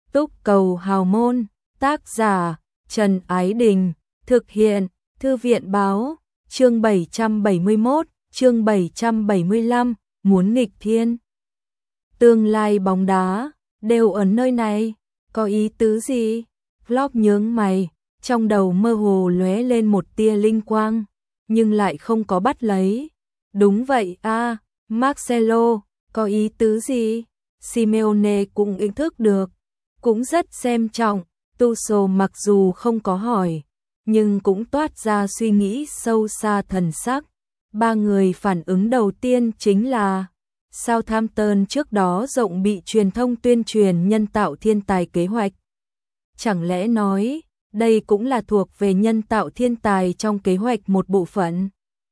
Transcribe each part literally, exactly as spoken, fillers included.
Túc cầu hào môn, tác giả Trần Ái Đình, thực hiện Thư viện báo, chương bảy trăm bảy mươi mốt, chương bảy trăm bảy mươi lăm, muốn nghịch thiên. Tương lai bóng đá, đều ở nơi này, có ý tứ gì? Klopp nhướng mày, trong đầu mơ hồ lóe lên một tia linh quang, nhưng lại không có bắt lấy. Đúng vậy a, à, Marcelo, có ý tứ gì? Simeone cũng ý thức được, cũng rất xem trọng. Tuchel mặc dù không có hỏi, nhưng cũng toát ra suy nghĩ sâu xa thần sắc. Ba người phản ứng đầu tiên chính là Southampton trước đó rộng bị truyền thông tuyên truyền nhân tạo thiên tài kế hoạch. Chẳng lẽ nói, đây cũng là thuộc về nhân tạo thiên tài trong kế hoạch một bộ phận.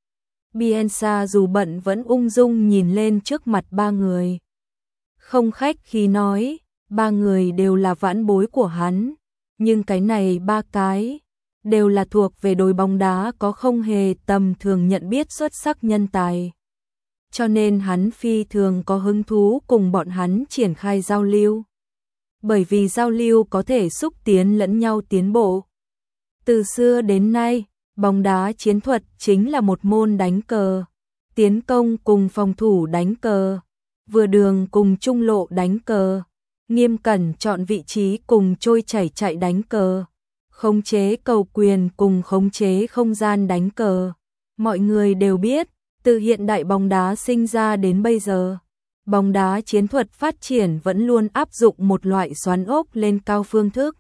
Bielsa dù bận vẫn ung dung nhìn lên trước mặt ba người. Không khách khí nói, ba người đều là vãn bối của hắn, nhưng cái này ba cái đều là thuộc về đội bóng đá có không hề tầm thường nhận biết xuất sắc nhân tài. Cho nên hắn phi thường có hứng thú cùng bọn hắn triển khai giao lưu. Bởi vì giao lưu có thể xúc tiến lẫn nhau tiến bộ. Từ xưa đến nay, bóng đá chiến thuật chính là một môn đánh cờ. Tiến công cùng phòng thủ đánh cờ, vừa đường cùng trung lộ đánh cờ, nghiêm cẩn chọn vị trí cùng trôi chảy chạy đánh cờ, khống chế cầu quyền cùng khống chế không gian đánh cờ. Mọi người đều biết, từ hiện đại bóng đá sinh ra đến bây giờ, bóng đá chiến thuật phát triển vẫn luôn áp dụng một loại xoắn ốc lên cao phương thức,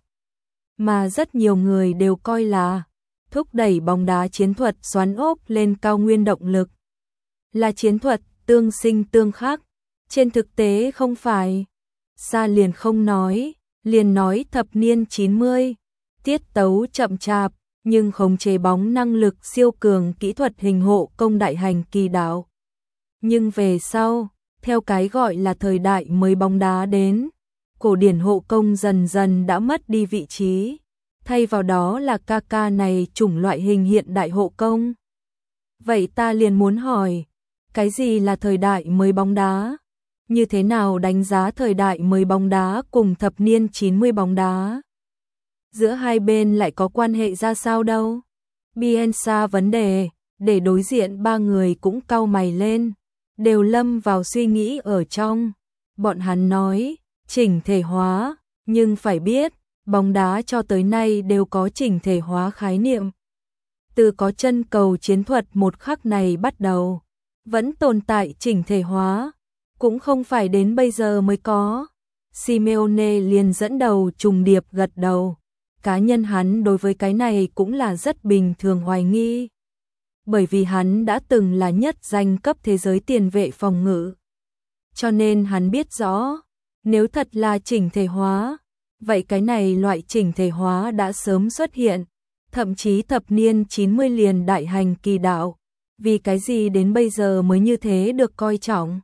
mà rất nhiều người đều coi là thúc đẩy bóng đá chiến thuật xoắn ốc lên cao nguyên động lực, là chiến thuật tương sinh tương khắc. Trên thực tế không phải. Xa liền không nói, liền nói thập niên chín mươi, tiết tấu chậm chạp, nhưng khống chế bóng năng lực siêu cường, kỹ thuật hình hộ công đại hành kỳ đạo. Nhưng về sau, theo cái gọi là thời đại mới bóng đá đến, cổ điển hộ công dần dần đã mất đi vị trí, thay vào đó là Kaka này chủng loại hình hiện đại hộ công. Vậy ta liền muốn hỏi, cái gì là thời đại mới bóng đá? Như thế nào đánh giá thời đại mới bóng đá cùng thập niên chín mươi bóng đá? Giữa hai bên lại có quan hệ ra sao đâu? Bielsa vấn đề, để đối diện ba người cũng cau mày lên, đều lâm vào suy nghĩ ở trong. Bọn hắn nói, chỉnh thể hóa, nhưng phải biết, bóng đá cho tới nay đều có chỉnh thể hóa khái niệm. Từ có chân cầu chiến thuật một khắc này bắt đầu, vẫn tồn tại chỉnh thể hóa. Cũng không phải đến bây giờ mới có. Simeone liền dẫn đầu trùng điệp gật đầu. Cá nhân hắn đối với cái này cũng là rất bình thường hoài nghi. Bởi vì hắn đã từng là nhất danh cấp thế giới tiền vệ phòng ngự. Cho nên hắn biết rõ, nếu thật là chỉnh thể hóa, vậy cái này loại chỉnh thể hóa đã sớm xuất hiện. Thậm chí thập niên chín mươi liền đại hành kỳ đạo. Vì cái gì đến bây giờ mới như thế được coi trọng?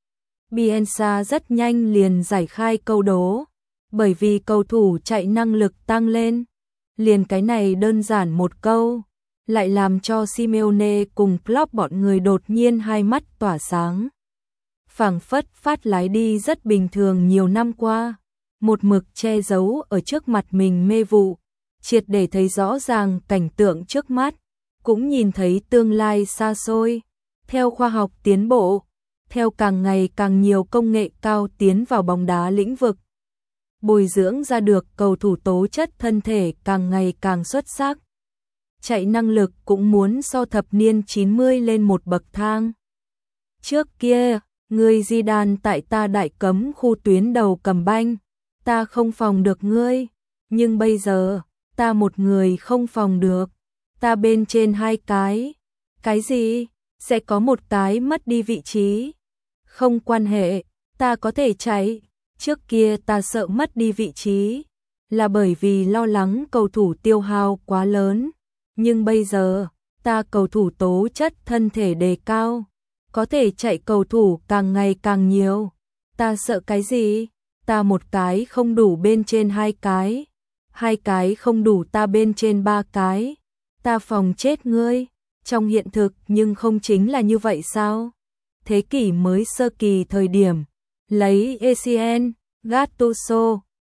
Bielsa rất nhanh liền giải khai câu đố, bởi vì cầu thủ chạy năng lực tăng lên. Liền cái này đơn giản một câu, lại làm cho Simeone cùng Klopp bọn người đột nhiên hai mắt tỏa sáng. Phảng phất phát lái đi rất bình thường nhiều năm qua, một mực che giấu ở trước mặt mình mê vụ, triệt để thấy rõ ràng cảnh tượng trước mắt, cũng nhìn thấy tương lai xa xôi. Theo khoa học tiến bộ, theo càng ngày càng nhiều công nghệ cao tiến vào bóng đá lĩnh vực, bồi dưỡng ra được cầu thủ tố chất thân thể càng ngày càng xuất sắc. Chạy năng lực cũng muốn so thập niên chín mươi lên một bậc thang. Trước kia, người Zidane tại ta đại cấm khu tuyến đầu cầm banh, ta không phòng được ngươi, nhưng bây giờ, ta một người không phòng được, ta bên trên hai cái. Cái gì? Sẽ có một cái mất đi vị trí. Không quan hệ, ta có thể chạy. Trước kia ta sợ mất đi vị trí, là bởi vì lo lắng cầu thủ tiêu hao quá lớn. Nhưng bây giờ, ta cầu thủ tố chất thân thể đề cao, có thể chạy cầu thủ càng ngày càng nhiều. Ta sợ cái gì? Ta một cái không đủ bên trên hai cái, hai cái không đủ ta bên trên ba cái. Ta phòng chết ngươi. Trong hiện thực nhưng không chính là như vậy sao? Thế kỷ mới sơ kỳ thời điểm, lấy Essien, Gattuso,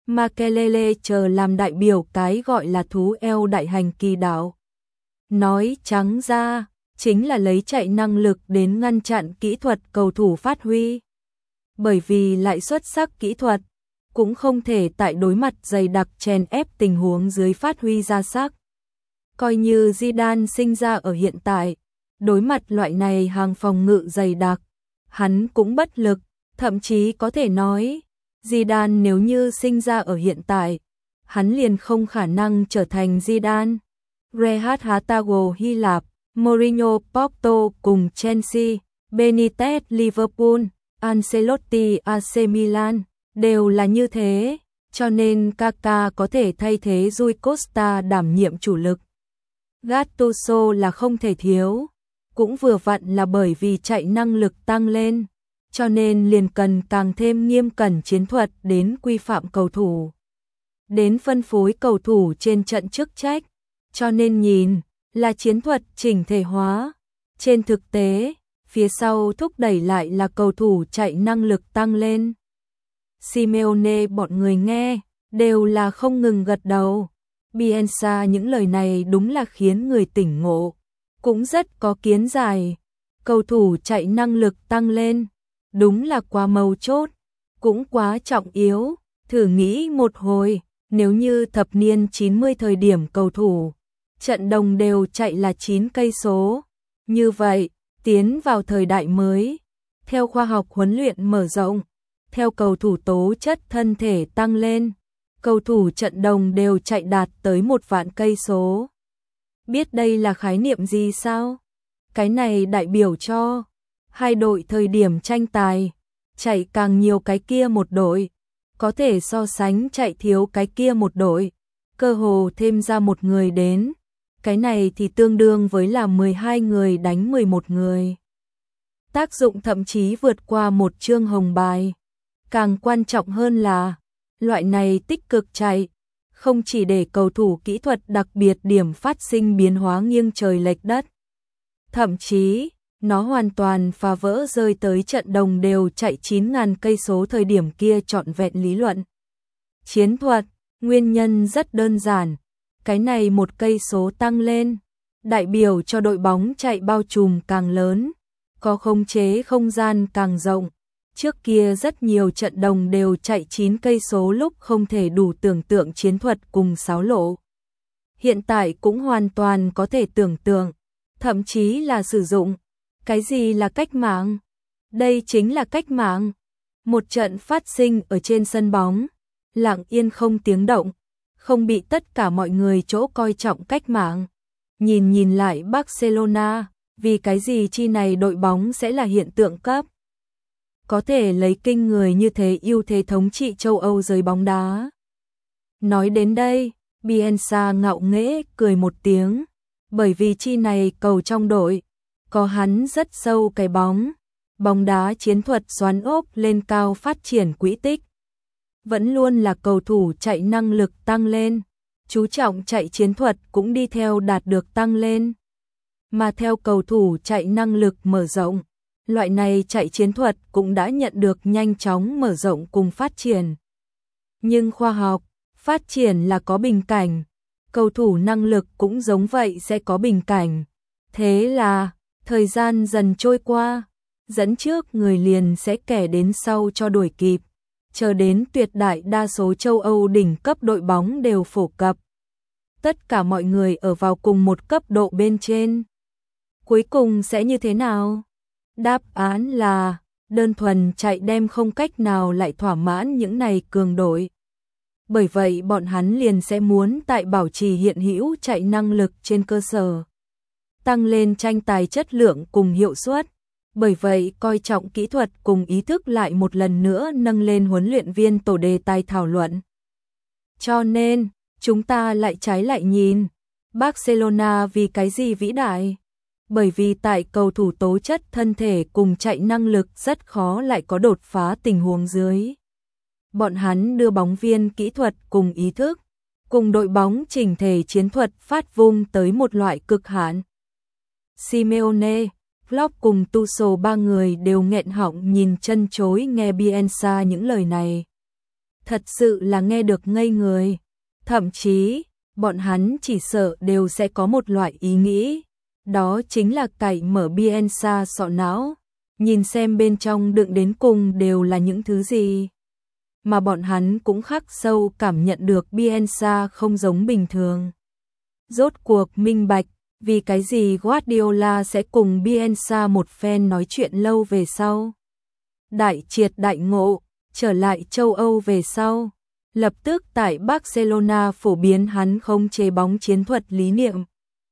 Makelele chờ làm đại biểu cái gọi là thú eo đại hành kỳ đạo. Nói trắng ra, chính là lấy chạy năng lực đến ngăn chặn kỹ thuật cầu thủ phát huy. Bởi vì lại xuất sắc kỹ thuật, cũng không thể tại đối mặt dày đặc chèn ép tình huống dưới phát huy ra sắc. Coi như Zidane sinh ra ở hiện tại, đối mặt loại này hàng phòng ngự dày đặc, hắn cũng bất lực, thậm chí có thể nói, Zidane nếu như sinh ra ở hiện tại, hắn liền không khả năng trở thành Zidane. Rehat Hatago Hy Lạp, Mourinho Porto cùng Chelsea, Benitez Liverpool, Ancelotti a xê Milan, đều là như thế, cho nên Kaká có thể thay thế Rui Costa đảm nhiệm chủ lực. Gattuso là không thể thiếu, cũng vừa vặn là bởi vì chạy năng lực tăng lên, cho nên liền cần càng thêm nghiêm cẩn chiến thuật đến quy phạm cầu thủ, đến phân phối cầu thủ trên trận chức trách, cho nên nhìn là chiến thuật chỉnh thể hóa. Trên thực tế, phía sau thúc đẩy lại là cầu thủ chạy năng lực tăng lên. Simeone bọn người nghe, đều là không ngừng gật đầu. Bielsa những lời này đúng là khiến người tỉnh ngộ, cũng rất có kiến giải. Cầu thủ chạy năng lực tăng lên, đúng là quá mấu chốt, cũng quá trọng yếu. Thử nghĩ một hồi, nếu như thập niên chín mươi thời điểm cầu thủ trận đồng đều chạy là chín cây số, như vậy, tiến vào thời đại mới, theo khoa học huấn luyện mở rộng, theo cầu thủ tố chất thân thể tăng lên, cầu thủ trận đồng đều chạy đạt tới một vạn cây số. Biết đây là khái niệm gì sao? Cái này đại biểu cho hai đội thời điểm tranh tài, chạy càng nhiều cái kia một đội, có thể so sánh chạy thiếu cái kia một đội, cơ hồ thêm ra một người đến. Cái này thì tương đương với là mười hai người đánh mười một người. Tác dụng thậm chí vượt qua một chương hồng bài. Càng quan trọng hơn là, loại này tích cực chạy, không chỉ để cầu thủ kỹ thuật đặc biệt điểm phát sinh biến hóa nghiêng trời lệch đất. Thậm chí, nó hoàn toàn phá vỡ rơi tới trận đồng đều chạy chín nghìn cây số thời điểm kia trọn vẹn lý luận. Chiến thuật, nguyên nhân rất đơn giản. Cái này một cây số tăng lên, đại biểu cho đội bóng chạy bao trùm càng lớn, có khống chế không gian càng rộng. Trước kia rất nhiều trận đồng đều chạy chín cây số lúc không thể đủ tưởng tượng chiến thuật cùng xáo lộ. Hiện tại cũng hoàn toàn có thể tưởng tượng, thậm chí là sử dụng. Cái gì là cách mạng? Đây chính là cách mạng. Một trận phát sinh ở trên sân bóng, lặng yên không tiếng động, không bị tất cả mọi người chỗ coi trọng cách mạng. Nhìn nhìn lại Barcelona, vì cái gì chi này đội bóng sẽ là hiện tượng cấp. Có thể lấy kinh người như thế ưu thế thống trị châu Âu giới bóng đá. Nói đến đây, Bielsa ngạo nghễ cười một tiếng, bởi vì chi này cầu trong đội, có hắn rất sâu cái bóng, bóng đá chiến thuật xoắn ốc lên cao phát triển quỹ tích. Vẫn luôn là cầu thủ chạy năng lực tăng lên, chú trọng chạy chiến thuật cũng đi theo đạt được tăng lên. Mà theo cầu thủ chạy năng lực mở rộng, loại này chạy chiến thuật cũng đã nhận được nhanh chóng mở rộng cùng phát triển. Nhưng khoa học, phát triển là có bình cảnh, cầu thủ năng lực cũng giống vậy sẽ có bình cảnh. Thế là, thời gian dần trôi qua, dẫn trước người liền sẽ kẻ đến sau cho đuổi kịp. Chờ đến tuyệt đại đa số châu Âu đỉnh cấp đội bóng đều phổ cập. Tất cả mọi người ở vào cùng một cấp độ bên trên. Cuối cùng sẽ như thế nào? Đáp án là, đơn thuần chạy đem không cách nào lại thỏa mãn những này cường đội. Bởi vậy bọn hắn liền sẽ muốn tại bảo trì hiện hữu chạy năng lực trên cơ sở. Tăng lên tranh tài chất lượng cùng hiệu suất. Bởi vậy coi trọng kỹ thuật cùng ý thức lại một lần nữa nâng lên huấn luyện viên tổ đề tài thảo luận. Cho nên, chúng ta lại trái lại nhìn, Barcelona vì cái gì vĩ đại? Bởi vì tại cầu thủ tố chất thân thể cùng chạy năng lực rất khó lại có đột phá tình huống dưới. Bọn hắn đưa bóng viên kỹ thuật cùng ý thức, cùng đội bóng chỉnh thể chiến thuật phát vung tới một loại cực hạn. Simeone, Klopp cùng Tuchel ba người đều nghẹn họng nhìn chân chối nghe Bielsa những lời này. thật sự là nghe được ngây người. Thậm chí, bọn hắn chỉ sợ đều sẽ có một loại ý nghĩ, đó chính là cậy mở Bielsa sọ não, nhìn xem bên trong đựng đến cùng đều là những thứ gì. Mà bọn hắn cũng khắc sâu cảm nhận được Bielsa không giống bình thường. Rốt cuộc minh bạch, vì cái gì Guardiola sẽ cùng Bielsa một phen nói chuyện lâu về sau. Đại triệt đại ngộ, trở lại châu Âu về sau, lập tức tại Barcelona phổ biến hắn không chế bóng chiến thuật lý niệm.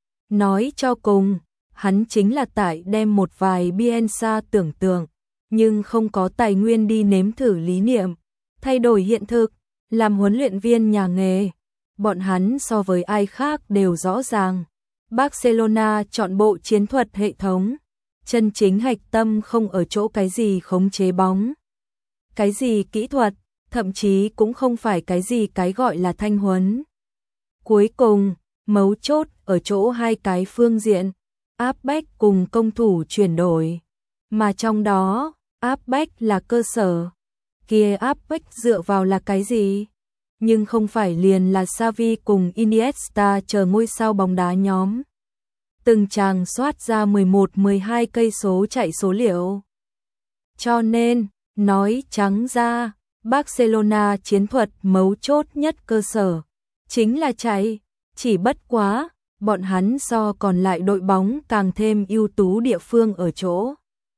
Nói cho cùng, hắn chính là tại đem một vài Bielsa tưởng tượng, nhưng không có tài nguyên đi nếm thử lý niệm, thay đổi hiện thực, làm huấn luyện viên nhà nghề. Bọn hắn so với ai khác đều rõ ràng. Barcelona chọn bộ chiến thuật hệ thống, chân chính hạch tâm không ở chỗ cái gì khống chế bóng, cái gì kỹ thuật, thậm chí cũng không phải cái gì cái gọi là thanh huấn. Cuối cùng, mấu chốt ở chỗ hai cái phương diện, áp bách cùng công thủ chuyển đổi. Mà trong đó, áp bách là cơ sở. Kia áp bách dựa vào là cái gì? Nhưng không phải liền là Xavi cùng Iniesta chờ ngôi sao bóng đá nhóm. Từng chàng soát ra mười một mười hai cây số chạy số liệu. Cho nên, nói trắng ra, Barcelona chiến thuật mấu chốt nhất cơ sở, chính là chạy, chỉ bất quá, bọn hắn so còn lại đội bóng càng thêm ưu tú địa phương ở chỗ.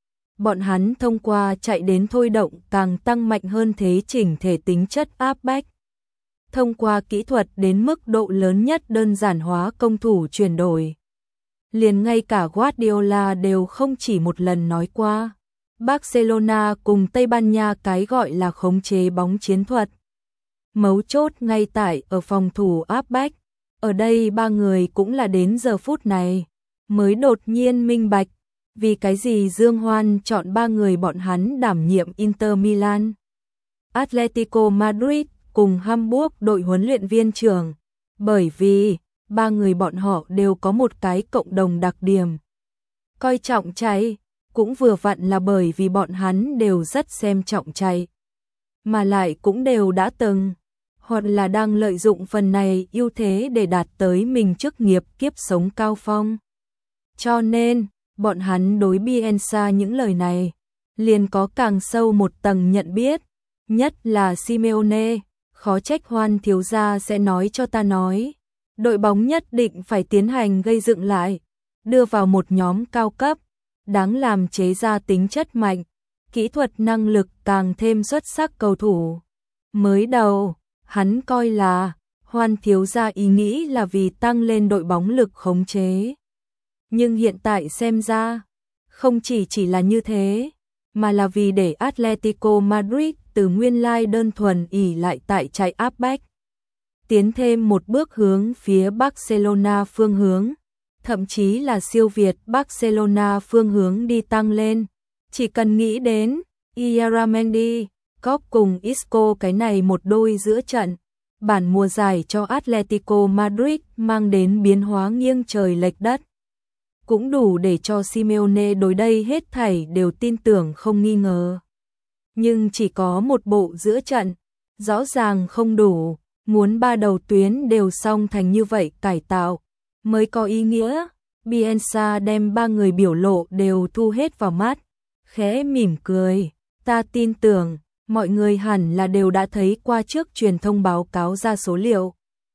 Bọn hắn thông qua chạy đến thôi động càng tăng mạnh hơn thế chỉnh thể tính chất áp bách. Thông qua kỹ thuật đến mức độ lớn nhất đơn giản hóa công thủ chuyển đổi. Liền ngay cả Guardiola đều không chỉ một lần nói qua. Barcelona cùng Tây Ban Nha cái gọi là khống chế bóng chiến thuật. Mấu chốt ngay tại ở phòng thủ áp bách. Ở đây ba người cũng là đến giờ phút này mới đột nhiên minh bạch vì cái gì Dương Hoan chọn ba người bọn hắn đảm nhiệm Inter Milan, Atletico Madrid cùng Hamburg đội huấn luyện viên trưởng, bởi vì ba người bọn họ đều có một cái cộng đồng đặc điểm. Coi trọng chạy, cũng vừa vặn là bởi vì bọn hắn đều rất xem trọng chạy, mà lại cũng đều đã từng, hoặc là đang lợi dụng phần này ưu thế để đạt tới mình chức nghiệp kiếp sống cao phong. Cho nên, bọn hắn đối Bielsa những lời này, liền có càng sâu một tầng nhận biết, nhất là Simeone, khó trách Hoan thiếu gia sẽ nói cho ta nói. Đội bóng nhất định phải tiến hành gây dựng lại, đưa vào một nhóm cao cấp, đáng làm chế ra tính chất mạnh, kỹ thuật năng lực càng thêm xuất sắc cầu thủ. Mới đầu, hắn coi là, Hoan thiếu gia ý nghĩ là vì tăng lên đội bóng lực khống chế. Nhưng hiện tại xem ra, không chỉ chỉ là như thế, mà là vì để Atletico Madrid từ nguyên lai đơn thuần ỷ lại tại chạy áp bách, tiến thêm một bước hướng phía Barcelona phương hướng, thậm chí là siêu việt Barcelona phương hướng đi tăng lên. Chỉ cần nghĩ đến Ieramendi, Cop cùng Isco cái này một đôi giữa trận, bản mùa giải cho Atletico Madrid mang đến biến hóa nghiêng trời lệch đất. Cũng đủ để cho Simeone đối đây hết thảy đều tin tưởng không nghi ngờ. Nhưng chỉ có một bộ giữa trận, rõ ràng không đủ, muốn ba đầu tuyến đều xong thành như vậy cải tạo, mới có ý nghĩa. Bielsa đem ba người biểu lộ đều thu hết vào mắt, khẽ mỉm cười, ta tin tưởng, mọi người hẳn là đều đã thấy qua trước truyền thông báo cáo ra số liệu.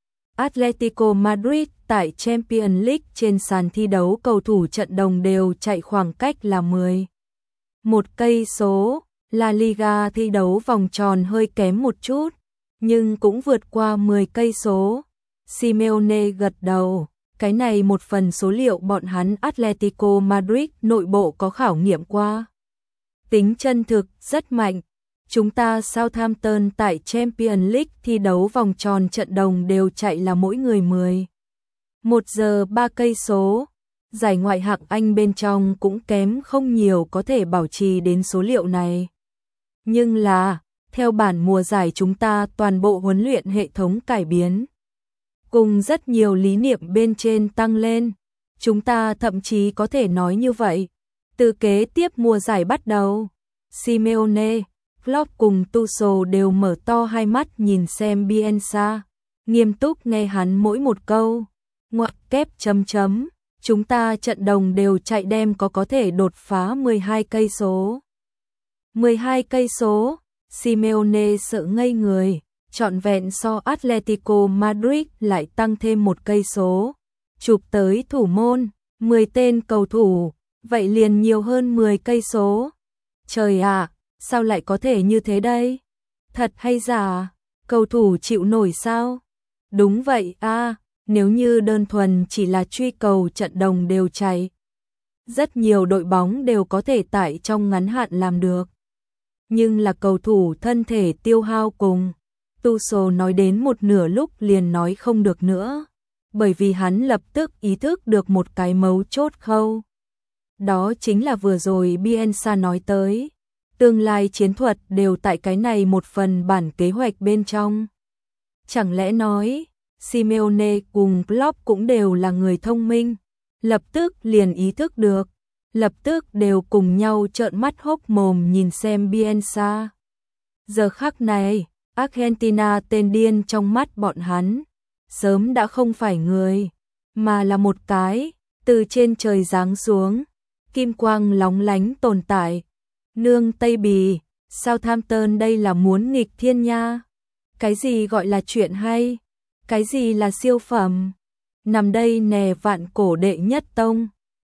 Atletico Madrid tại Champions League trên sàn thi đấu cầu thủ trận đồng đều chạy khoảng cách là mười một cây số, La Liga thi đấu vòng tròn hơi kém một chút, nhưng cũng vượt qua mười cây số. Simeone gật đầu, cái này một phần số liệu bọn hắn Atletico Madrid nội bộ có khảo nghiệm qua. Tính chân thực rất mạnh. Chúng ta Southampton tại Champions League thi đấu vòng tròn trận đồng đều chạy là mỗi người mười một giờ ba cây số. Giải ngoại hạng Anh bên trong cũng kém không nhiều có thể bảo trì đến số liệu này. Nhưng là, theo bản mùa giải chúng ta toàn bộ huấn luyện hệ thống cải biến. Cùng rất nhiều lý niệm bên trên tăng lên. Chúng ta thậm chí có thể nói như vậy. Từ kế tiếp mùa giải bắt đầu, Simeone, Klopp cùng Tuchel đều mở to hai mắt nhìn xem Bielsa, nghiêm túc nghe hắn mỗi một câu. Ngoặc kép chấm chấm, chúng ta trận đồng đều chạy đem có có thể đột phá mười hai cây số. mười hai cây số, Simeone sợ ngây người, trọn vẹn so Atletico Madrid lại tăng thêm một cây số. Chụp tới thủ môn, mười tên cầu thủ, vậy liền nhiều hơn mười cây số. Trời ạ, sao lại có thể như thế đây? Thật hay giả? Cầu thủ chịu nổi sao? Đúng vậy a, nếu như đơn thuần chỉ là truy cầu trận đồng đều chạy, rất nhiều đội bóng đều có thể tại trong ngắn hạn làm được. Nhưng là cầu thủ thân thể tiêu hao cùng. Tuchel nói đến một nửa lúc liền nói không được nữa, bởi vì hắn lập tức ý thức được một cái mấu chốt khâu. Đó chính là vừa rồi Bielsa nói tới, tương lai chiến thuật đều tại cái này một phần bản kế hoạch bên trong. Chẳng lẽ nói, Simeone cùng Klopp cũng đều là người thông minh, lập tức liền ý thức được, lập tức đều cùng nhau trợn mắt hốc mồm nhìn xem Bielsa. Giờ khắc này, Argentina tên điên trong mắt bọn hắn, sớm đã không phải người, mà là một cái, từ trên trời giáng xuống, kim quang lóng lánh tồn tại. Nương Tây Bì, Southampton đây là muốn nghịch thiên nha. Cái gì gọi là chuyện hay? Cái gì là siêu phẩm? Nằm đây nè vạn cổ đệ nhất tông.